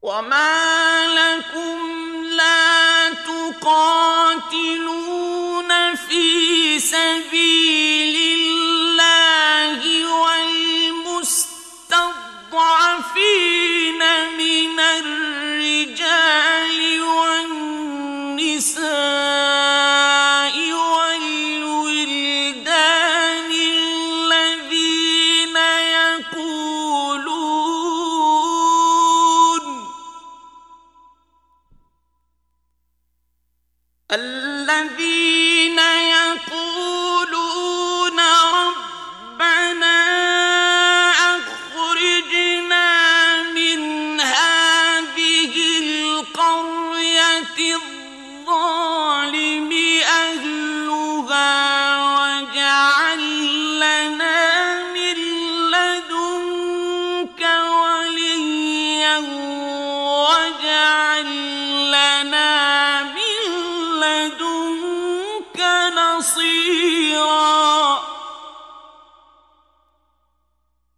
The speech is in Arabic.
وما لكم لا تقاتلون في سبيل الله والمستضعفين من الرجال والنساء والولدان الذين يقولون ربنا أخرجنا من هذه القرية الظالم أهلها واجعل لنا من لدنك وليا واجعل لنا من لدنك نصيرا